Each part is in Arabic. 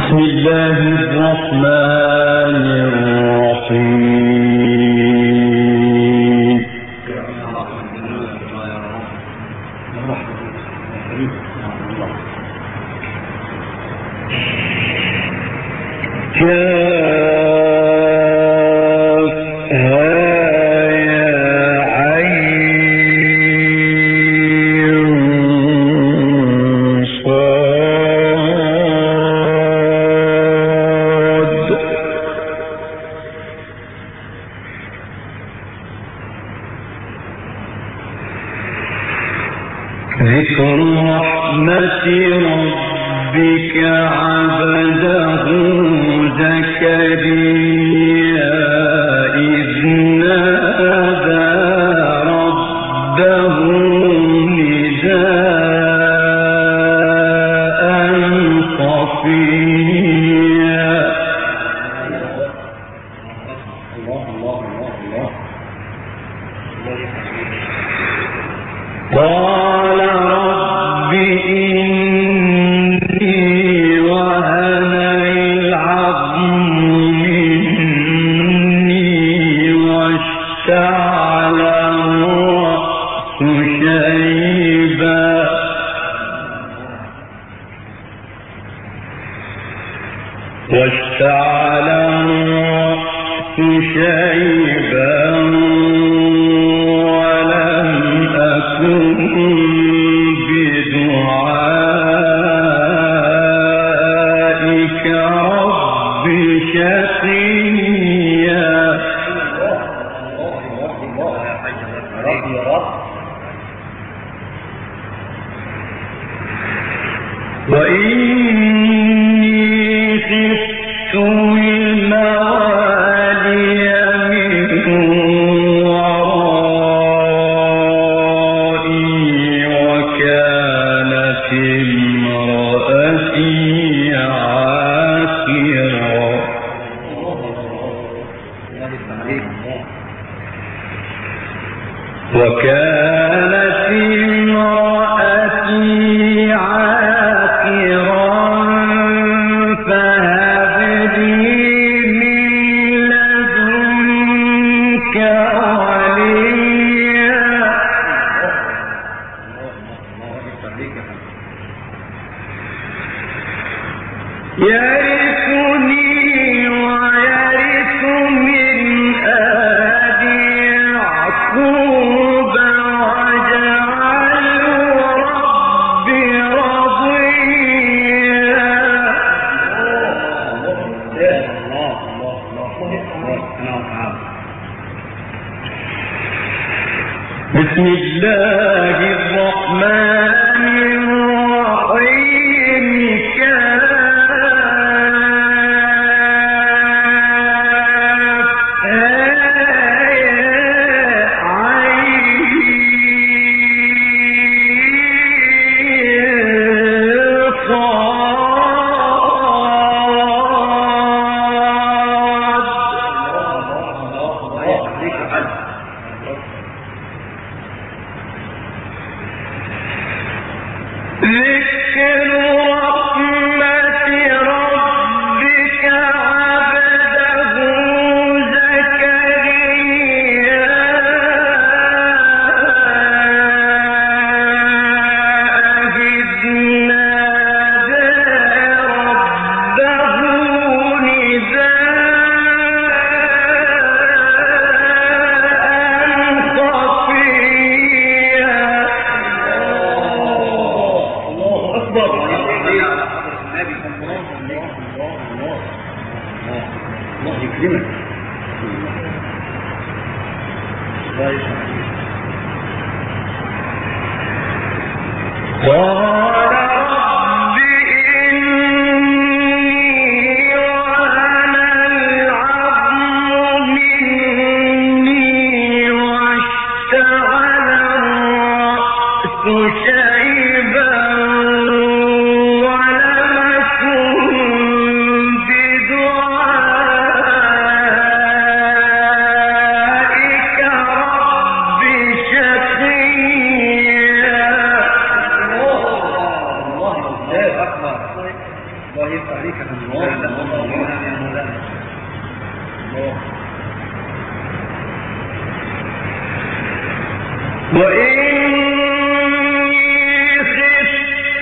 بسم الله الرحمن الرحيم. ذكر رحمة ربك عبده زكريا إذ نادى ربه نداء خفيا. قال رب إني وهن العظم مني واشتعل الرأس شيبا بدعائك رب شقيا. وإني خفت الموالي من ورائي وكانت امرأتي عاقرا. فهب لي من لدنك وليا. يرثني ويرث من آل يعقوب واجعله رب رضيا. بسم الله الرحمن الرحيم. ذكر رحمة ربك عبده زكريا إذ نادى ربه نداء خفيا. الله يكرمك. قال رب إني وهن العظم مني واشتعل الرأس شيبا يفتح عليك الله. وإني خفت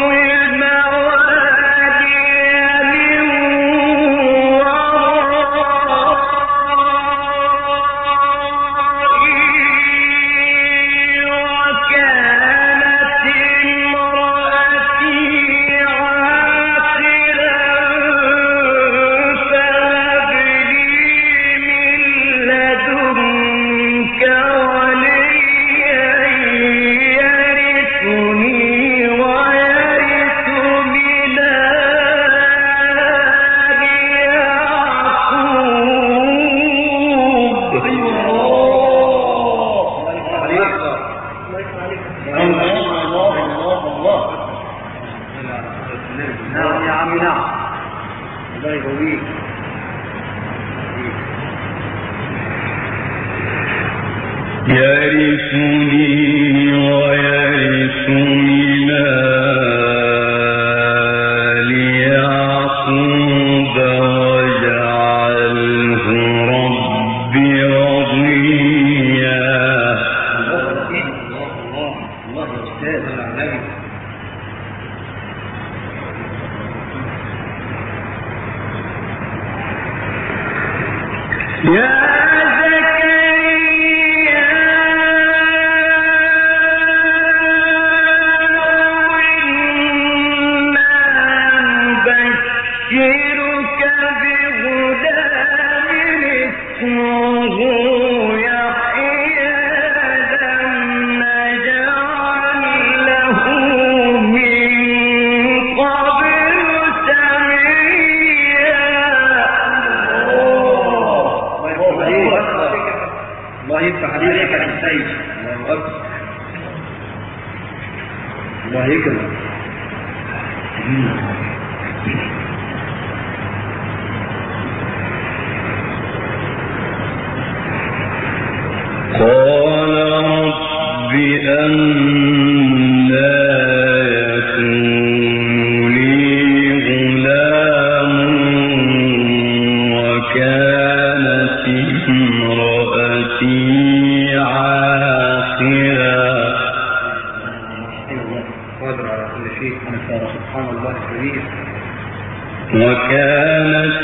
وكانت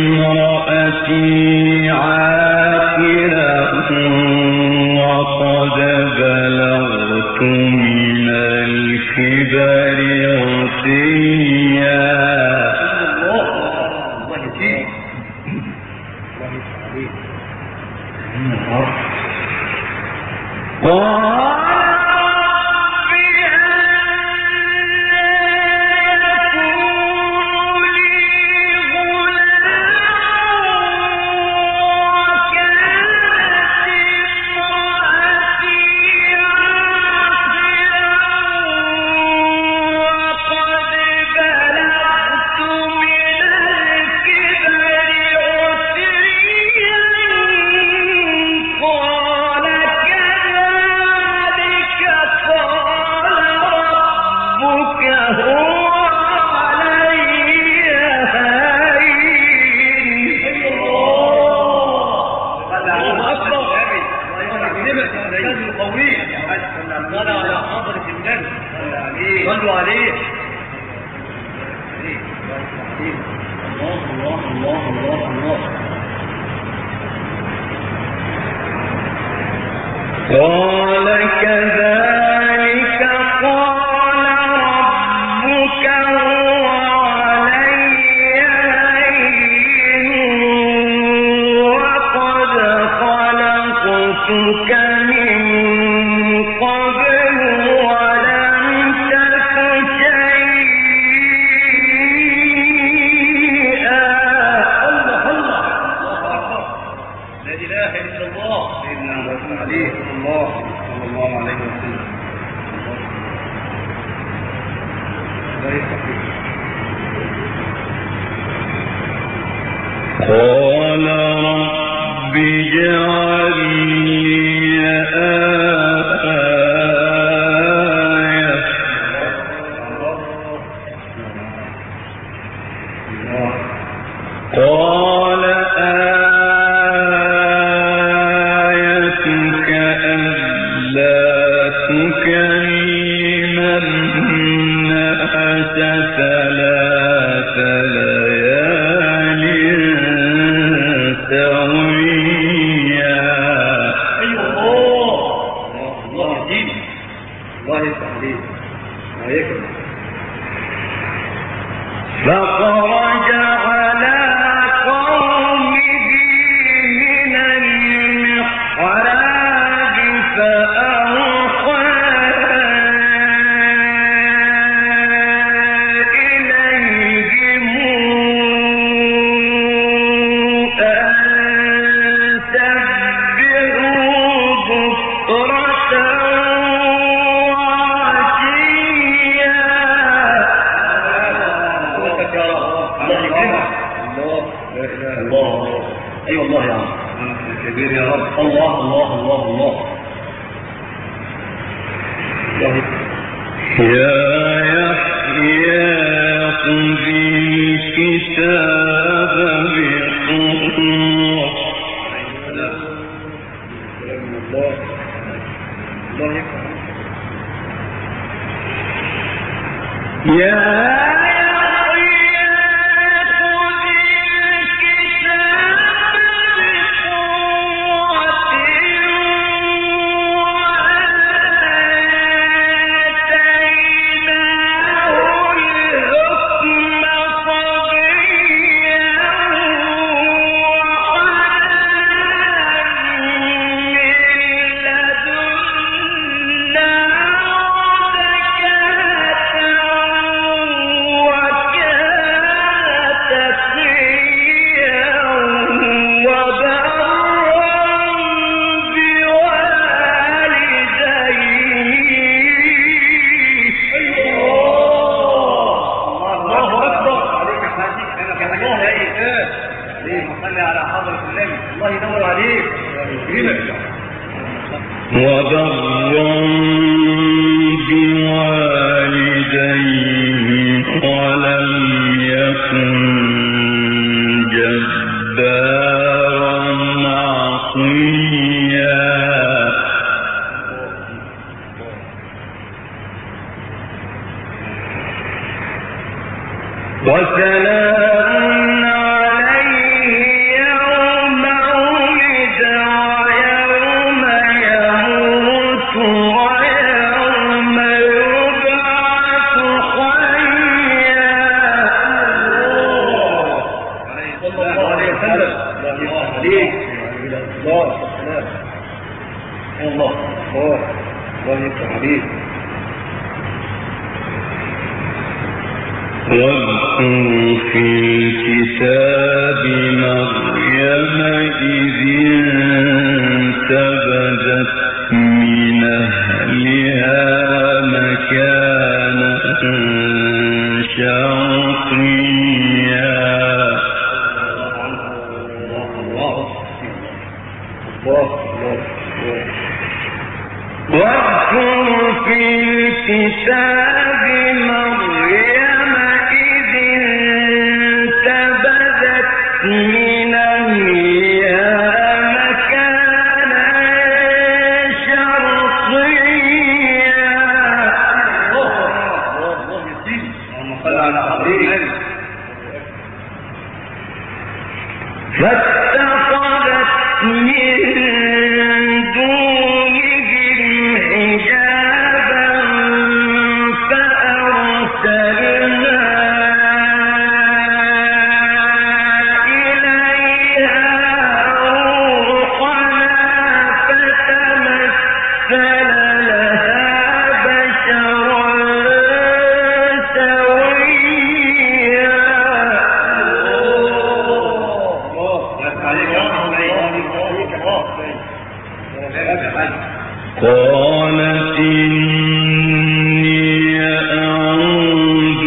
امرأتي عاقرة وقد بلغت من الكبر عتيا. قال كذلك قال ربك هو علي هين وقد خلقتك من قبل ولم تك شيئا. الله الله لا إله إلا الله. سيدنا محمد عليه الله صلى الله عليه وسلم. تكلم الناس 3 ليال سويا. الله يهديك، الله يفتح عليك ويكرم. فخرج على قومه من المحراب فأوحى إليهم أن سبحوا بكرة وعشيا. الله اي والله يا عم كبير يا رب. الله الله الله الله. يا يحيى خذ الكتاب بقوة. الله يكرم. يا وبرا بوالديه ولم يكن جبارا عصيا. وسلام عليه يوم ولد ويوم يموت ويوم يبعث حيا. صلى الله عليه وسلم. الله عليك. الله السلام. الله الله الله يفتح عليك. واذكر في الكتاب مريم إذ انتبذت من أهلها مكانا شرقيا. واذكر في الكتاب مريم إذ انتبذت من أهلها مكانا شرقيا. فاتخذت من دونهم حجابا فأرسلنا إليها روحنا فتمثل لها بشرا سويا. قالت إني أعوذ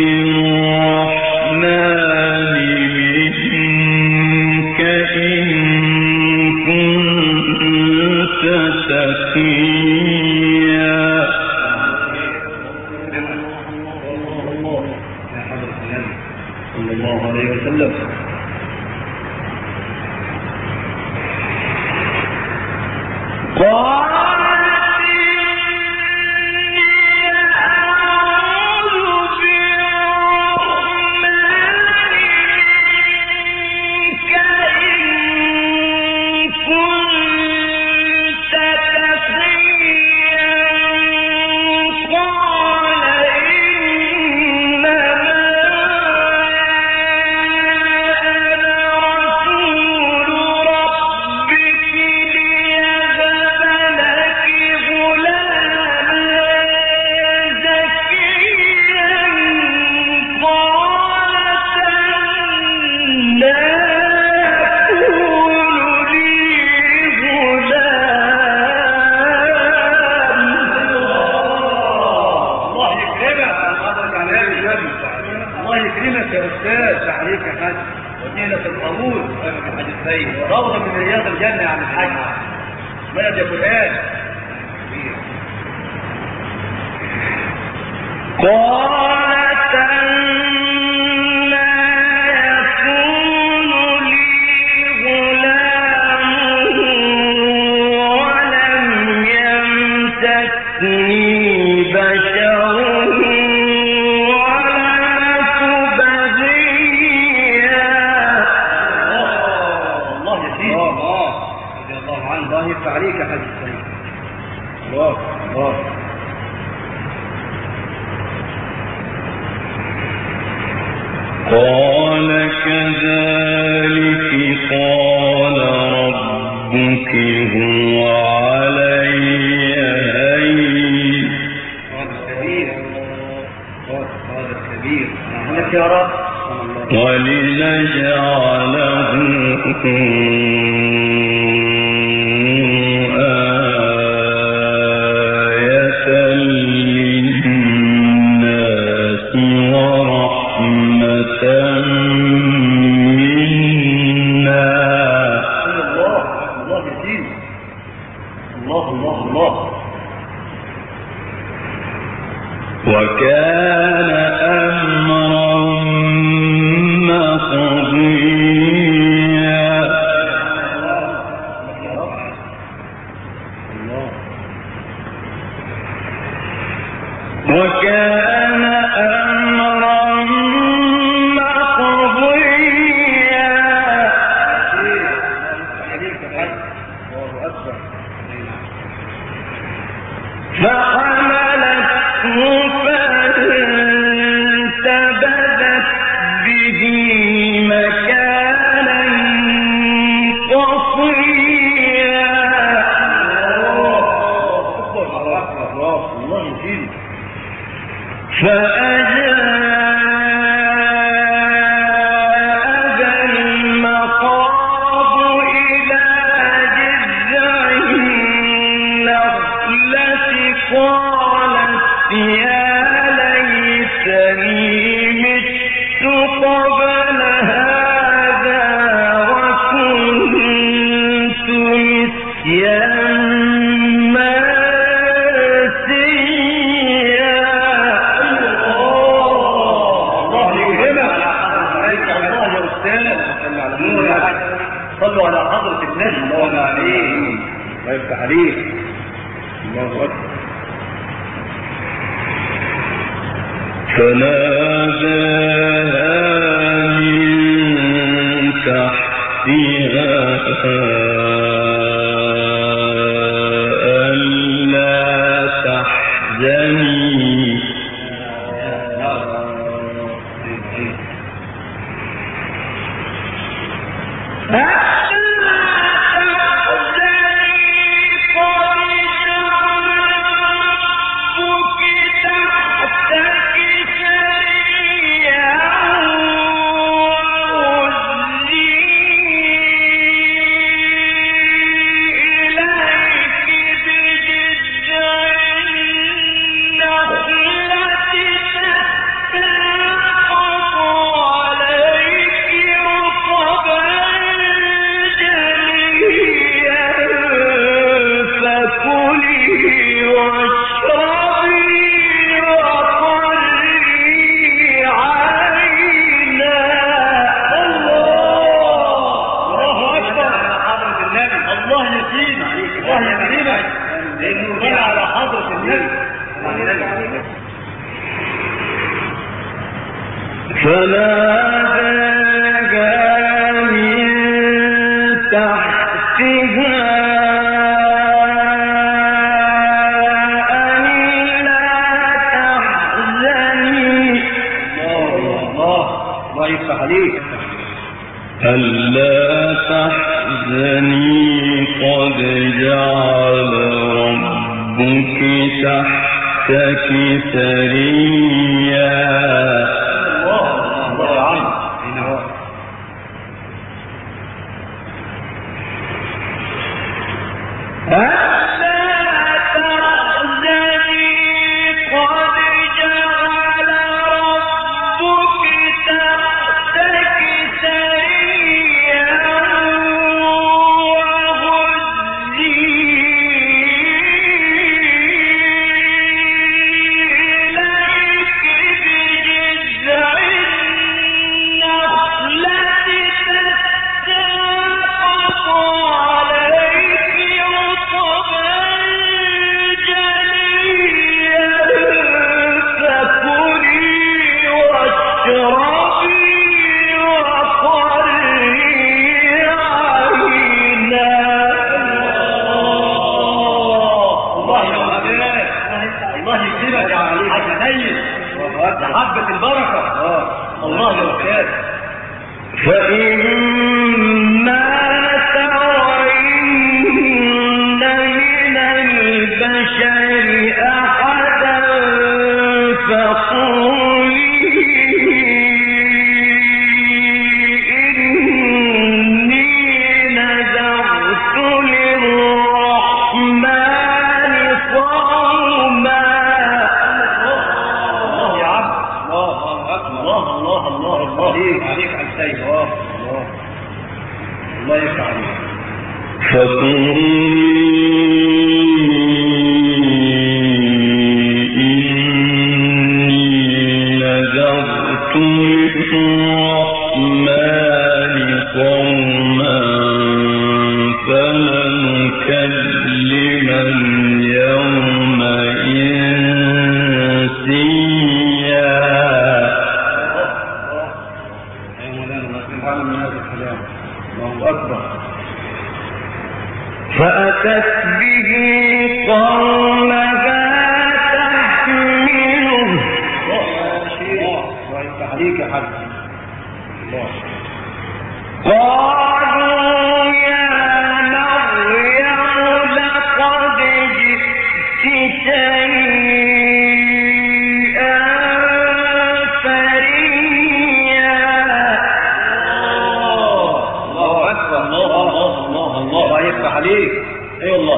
بالرحمن منك إن كنت تقيا. صلى الله عليه وسلم. قالت يا استاذ عليك يا حاج. ودينا في القبول يا حاج السيد روضه من رياض الجنه يا عم الحاج. بلد يا فلان. قالت أنى يكون لي غلام ولم يمسسني بشر ولم أك بغيا. الله يزيد الله رضي الله عنه. الله يفتح عليك يا حاج السيد. الله الله. قال كذلك قال ربك هو علي هين. هذا كبير. هذا كبير. لك يا رب. ولنجعله آية للناس ورحمة منا. الله يزيد. الله الله الله. وكان أمرا مقضيا. وكان أمرا مقضيا. فحملته فانتبذت به مكانا قصيا. الله يزيد. فأجاءها المخاض إلى جذع النخلة قالت يا ليتني مت قبل هذا وكنت نسيا صلوا على حضرة النبي. الله عليه. الله يفتح عليك. الله أكبر. فناداها من تحتها ألا تحزني فناداها من تحتها ألا تحزني. الله يفتح عليك. ألا تحزني قد جعل ربك تحتك سريا. قد جعل ربك تحتك السيد حبة البركة. الله يبارك. فإما ترين من البشر أحدا فقولي إني نذرت للرحمن صوما. الله يا عبد. الله أكبر. الله عليك على السيد. الله يفتح عليك. فقولي إني نذرت للرحمن صوما فلن أكلم اليوم إنسيا. الله أكبر. فأتت به قومها تحمله. الله يفتح عليك يا حاج. قالوا يا مريم لقد جئت شيئا فريا. الله أكبر. الله يفتح عليك. أي والله.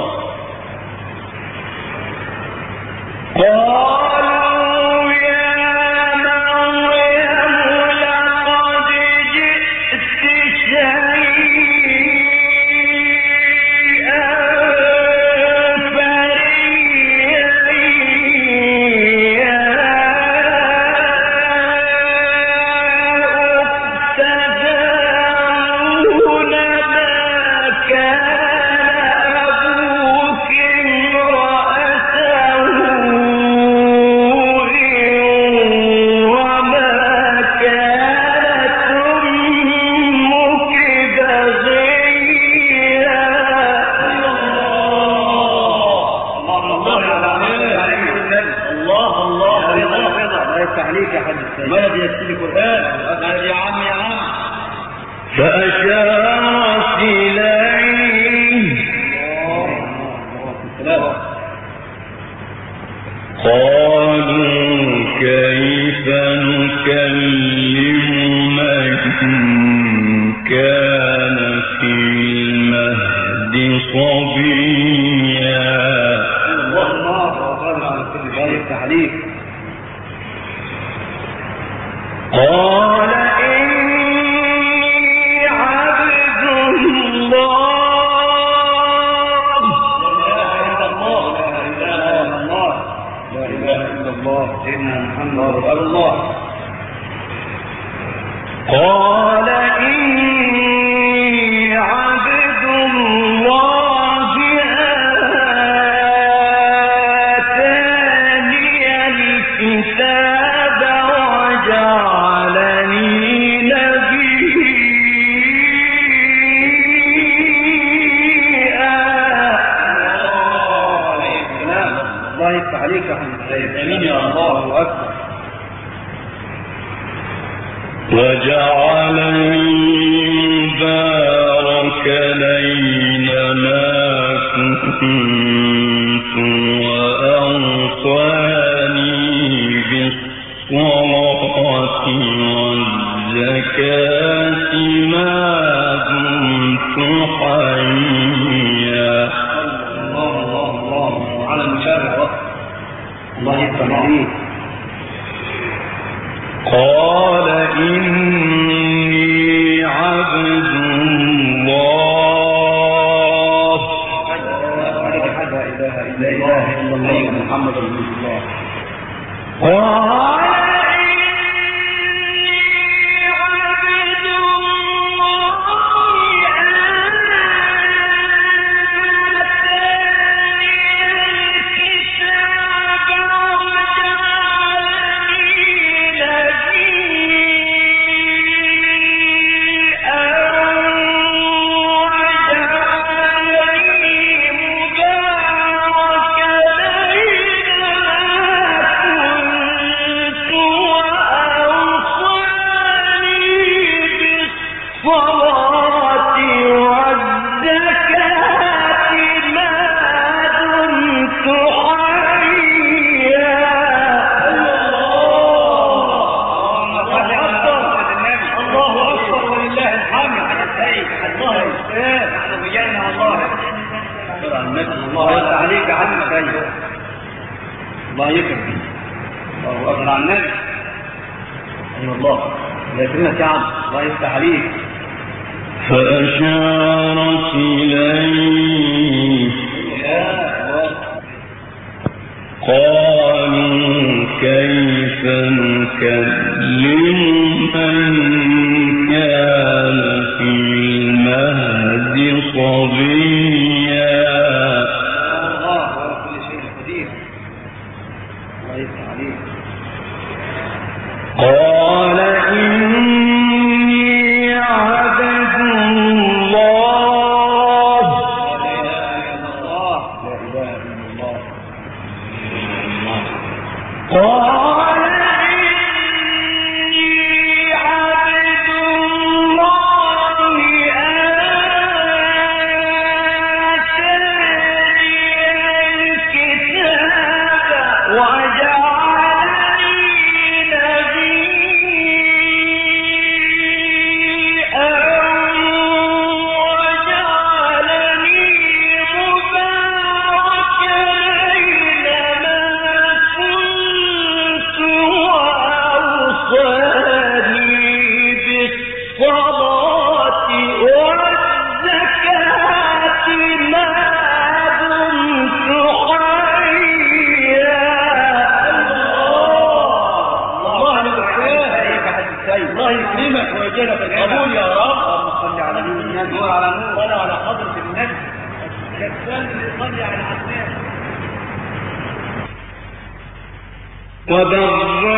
قالوا يا مريم لقد جئت شيئا فريا يا أخت هارون ما كان أبوك امرأ سوء وما كانت أمك بغيا. الله يفتح عليك يا حاج السيد. ما يدي القرآن. يا عم فأشارت إليه قالوا كيف نكلم من كان في المهد صبيا. الله يفتح عليك. قال إني عبد الله. لا إله إلا الله. سيدنا محمد رسول الله. قال إني عبد الله آتاني الكتاب وجعلني نبيا. الله يفتح عليك يا حبيبي السيد. امين يا الله. اكبر. وجعلني مباركا أينما كنت وأوصاني بالصلاة والزكاة ما دمت حيا. الله على المشارع. الله يفتح عليك. قال إني عبد الله. لا إله إلا الله محمد رسول الله. قال الله يكرمك. الله أكبر على النبي. أيوة الله يكرمك يا عم، الله يفتح عليك. فأشارت إليه قالوا كيف نكلم من كان في المهد صبيا. الله هو كل شيء قدير. الله يفتح عليك. قال إني عبد الله. لا إله إلا الله. لا إله إلا الله. قال إني عبد الله آتاني الكتاب وجعلني نبيا وجعلني مباركا أينما كنت وأوصاني بالصلاة والزكاة ما دمت حيا. الله يكرمك ويجعلك قبول يا رب. اللهم صل على النبي وعلى نور وعلى حضرة النبي. كفان صلي على النبي. وبرا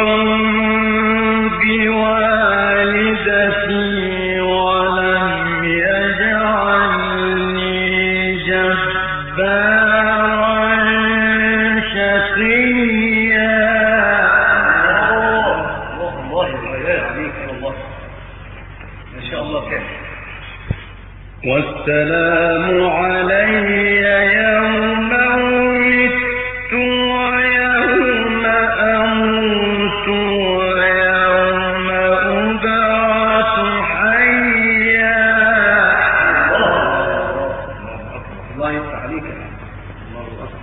بوالدتي ولم يجعلني جبارا شقيا. الله يبارك عليك يا الله. ما شاء الله كيف. والسلام علي يوم ولدت ويوم أموت ويوم أبعث حيا. الله يفتح عليك. الله أكبر.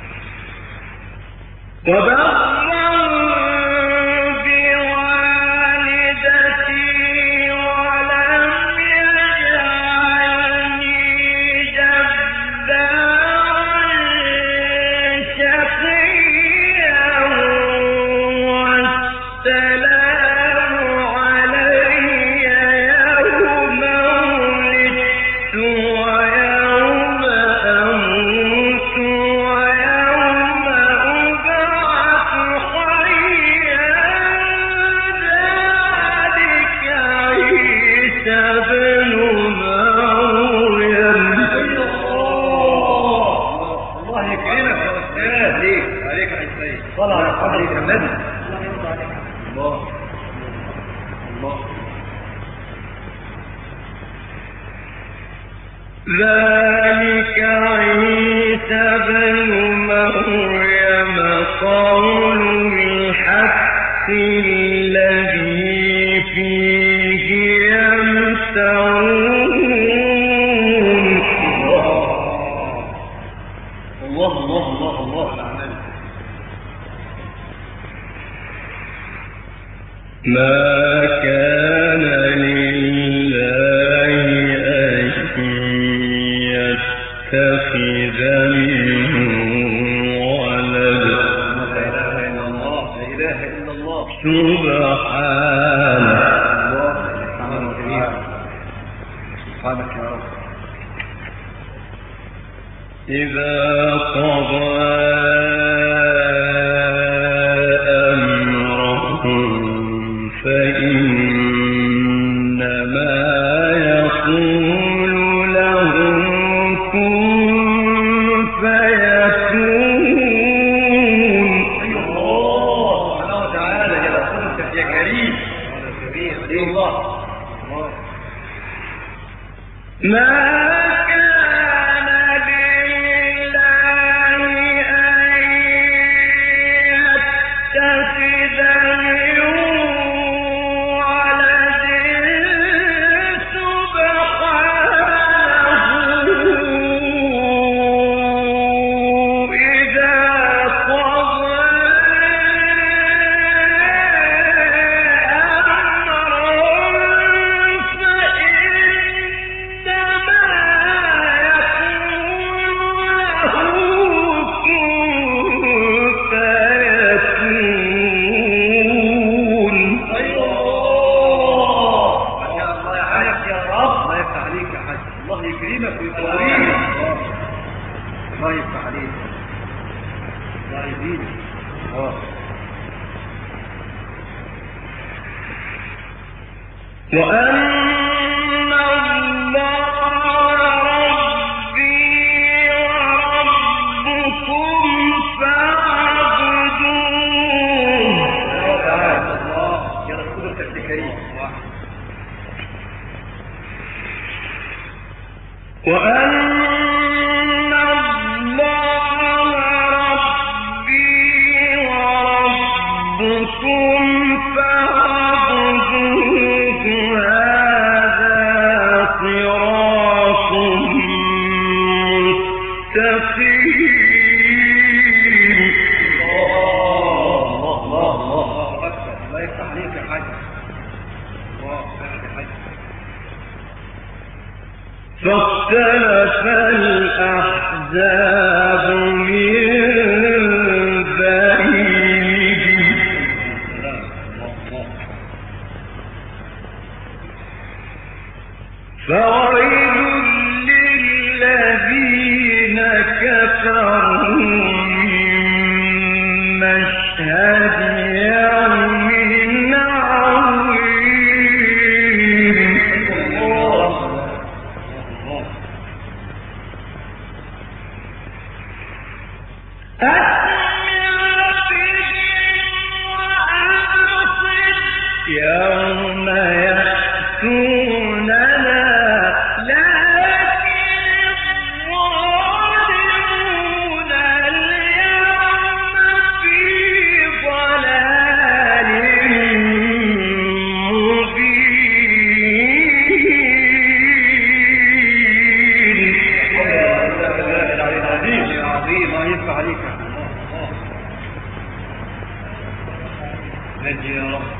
وبرا بوالدتي ولم يجعلني جبارا شقيا. والسلام علي يوم ولدت ويوم أموت ويوم أبعث حيا. ذلك عيسى بن مريم. الله يكرمك يا أستاذ. عليك يا سيد. صلى على حضرتك النبي. الله الله. ذلك عيسى بن مريم قول الحق الذي فيه يمترون. الله الله الله الله على النبي. ما كان لله أن يتخذ من ولد. لا إله إلا الله. لا إله إلا الله. سبحانه. الله سبحانه وتعالى. سبحانك يا رب. إذا قضى أمرا فإنما يقول له كن فيكون. الله سبحانه وتعالى يا رسولك يا كريم. الله ما كان لله أن يتخذ من ولد سبحانه. إذا قضى وأن الله ربي وربكم فاعبدوه. يا رسول الكريم. وأن الله ربي وربكم فاعبدوه. هذا صراط مستقيم. الله أكبر. الله يفتح عليك يا حاج. الله يفتح عليك. فاختلف الأحزاب من بينهم فويل للذين كفروا من مشهد يوم عظيم. يوم يأتوننا لكن الظالمون اليوم في ضلال مبين. عظيم. ما ينفع عليك. نجي يا رب.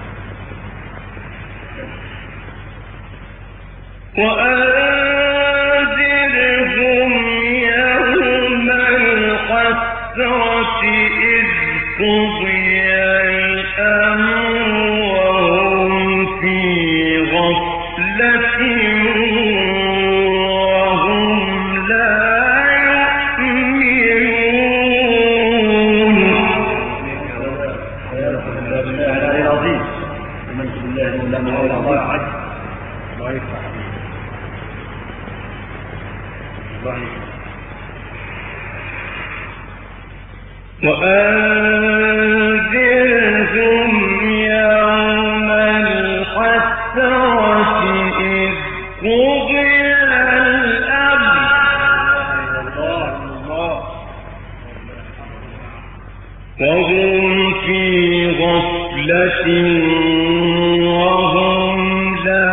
وأنذرهم يوم الحسرة إذ قضي الأمر وهم في غفلة وهم لا يؤمنون. العظيم. من بالله لما هو الله عز. الله يفتح عليك. وأنذرهم يوم الحسرة إذ قضي الأمر وهم في غفلة وهم لا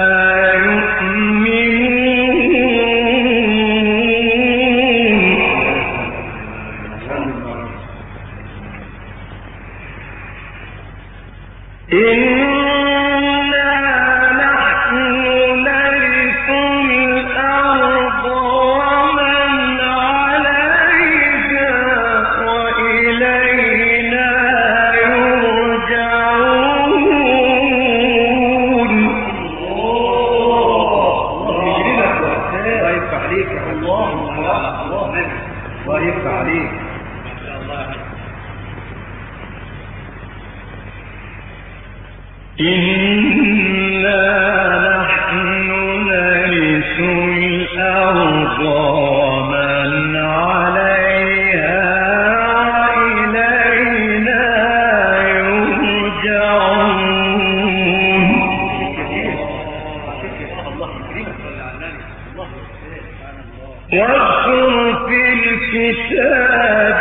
واذكر في الكتاب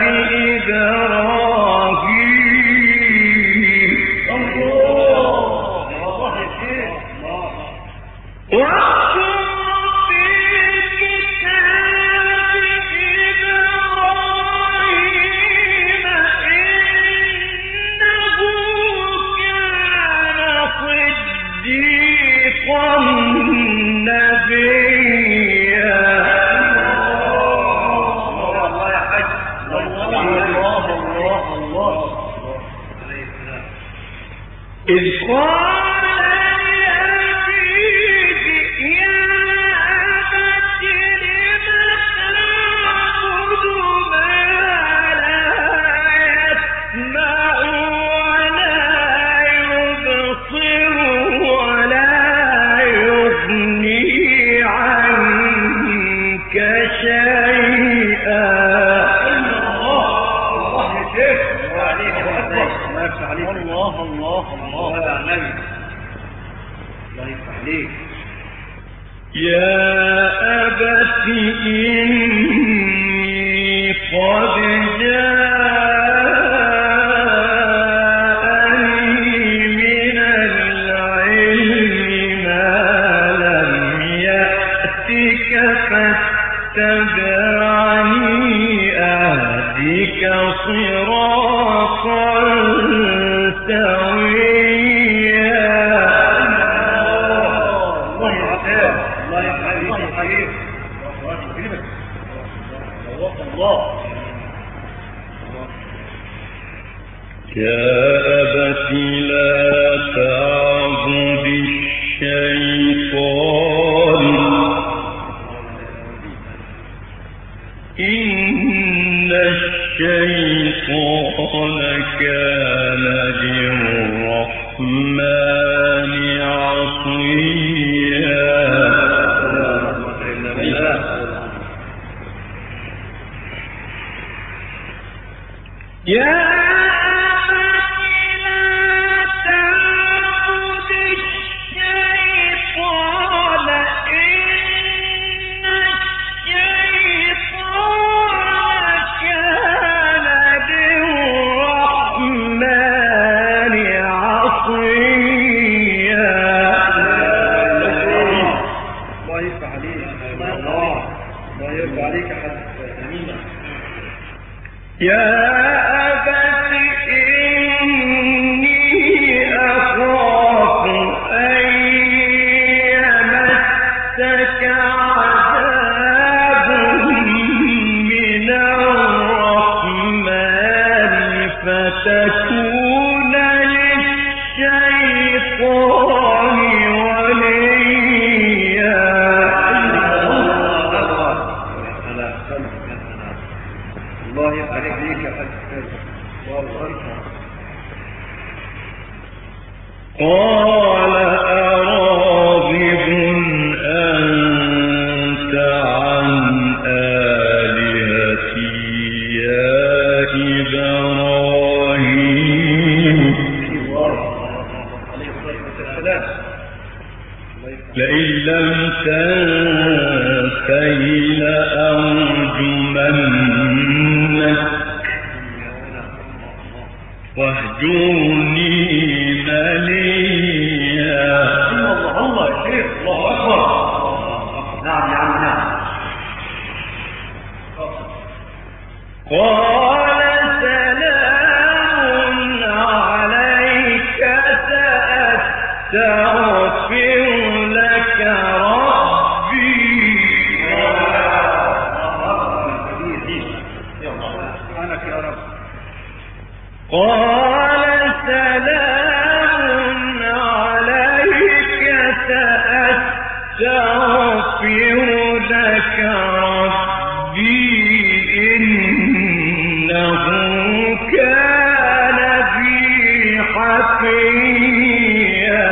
إبراهيم. واذكر في الكتاب إبراهيم إنه كان صديقا نبيا. إذ قال لأبيه يا أبت لم تعبد ما لا يسمع الله يفتح عليك. الله الله الله يا النبي. الله يفتح عليك. يا أبت إني قد جاءني من العلم ما لم يأتك فاتبعني أهدك صراطا سويا. يا أبت لا تعبد الشيطان إن الشيطان كان للرحمن عصيا. يا يا أبت إني أخاف أن يمسك عذاب من الرحمن فتكون للشيطان وليا. الله يفتح عليك يا حاج. قال أراغب أنت عن آلهتي يا إبراهيم لئن لم تنته لأرجمنك واهجرني مليا. الله يا شيخ. الله أكبر. نعم يا عم نعم. قال سلام عليك سأستغفر لك ربي. سبحانك يا رب. قال سلام عليك سأستغفر لك ربي إنه كان بي حفيا.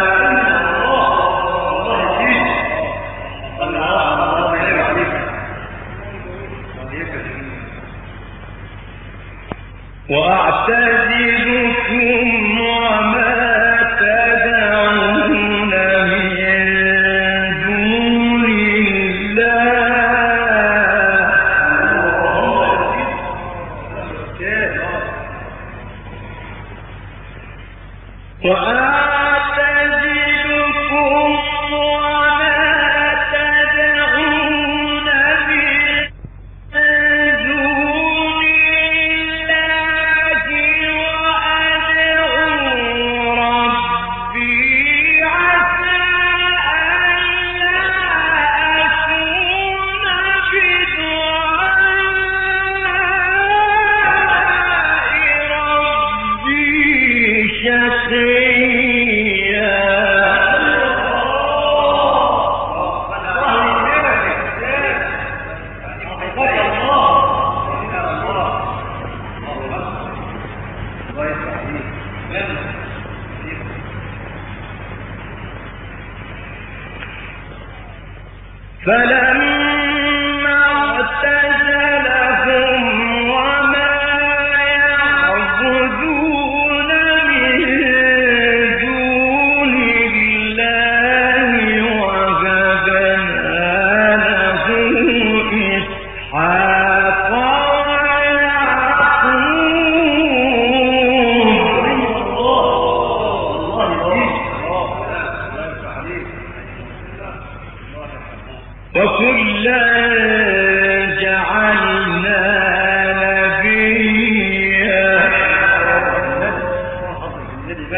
وأعتزلكم وما تدعون من دون الله. وأعتزلكم وما تدعون فلما اعتزلهم وما يعبدون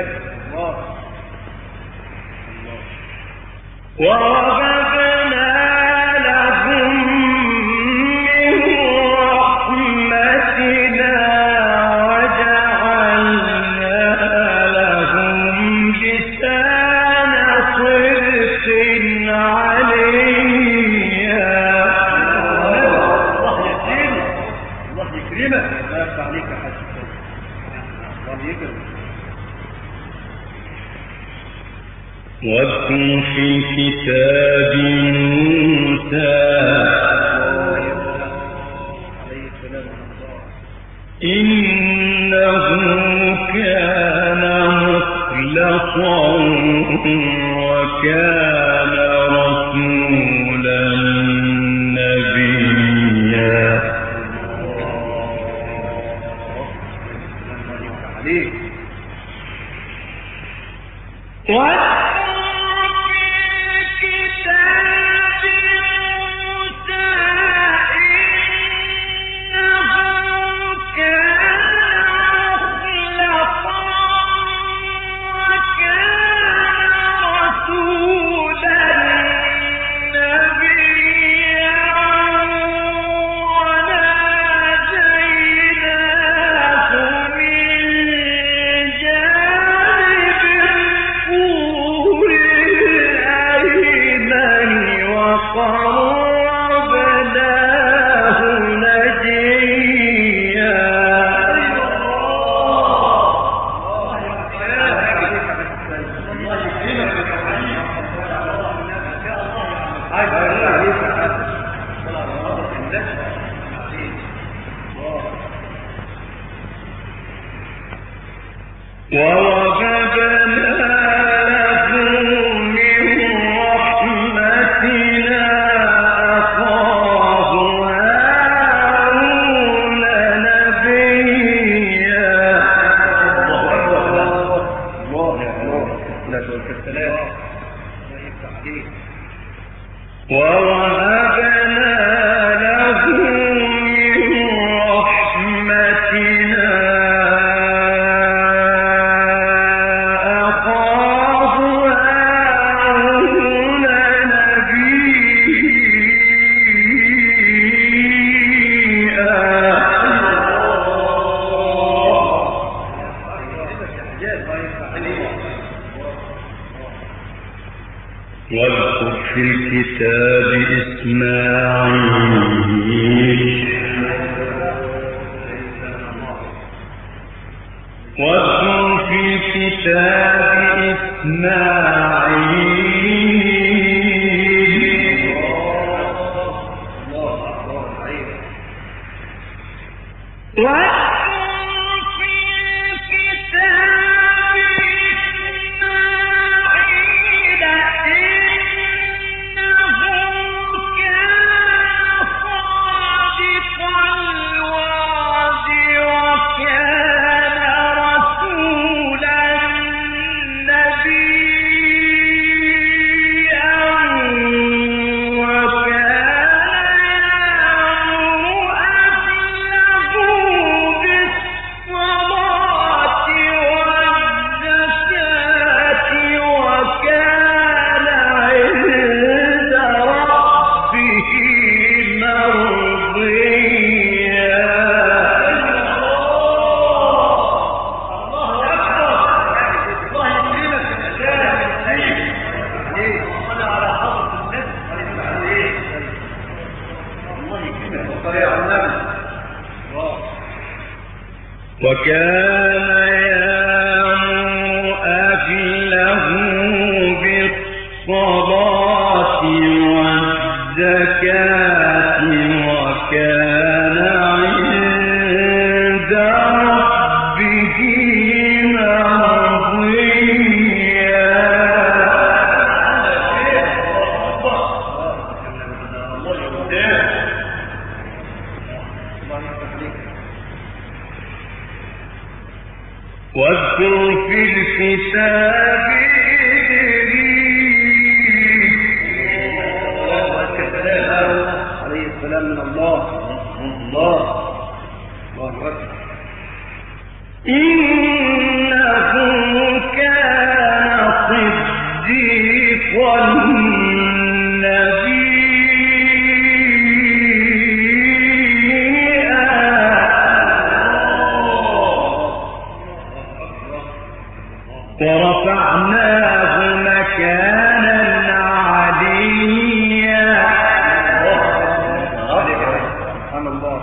ووهبنا لهم من رحمتنا وجعلنا لهم لسان صدق عليا. الله يكرمك، الله يكرمك، لا يفتح عليك حاجة. الله يكرمك. واذكر في الكتاب موسى إنه كان مخلصا وكان رسولا نبيا. واذكر في الكتاب إسماعيل واذكر في الكتاب إسماعيل وكان يأمر أهله بالصلاة والزكاة وكان عند ربه مرضيا. واذكر في الكتاب إدريس عليه السلام من الله إنه ورفعناه مكانا عليا. سبحان الله.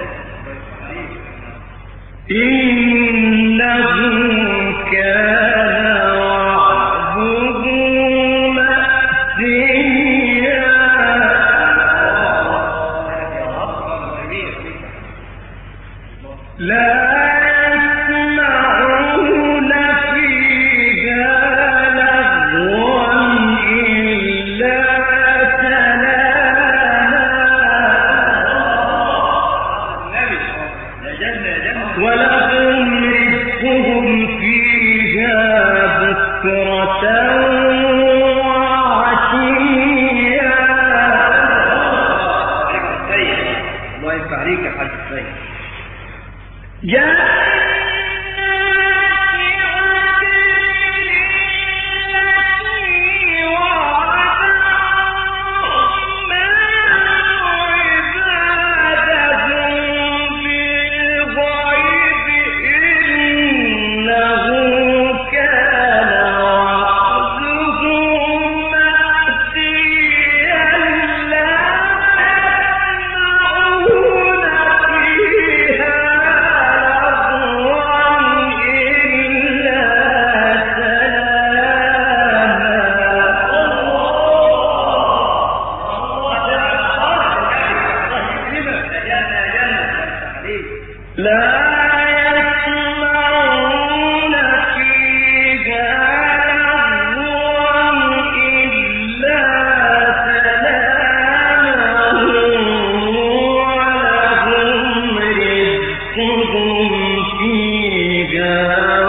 إنه كان فيها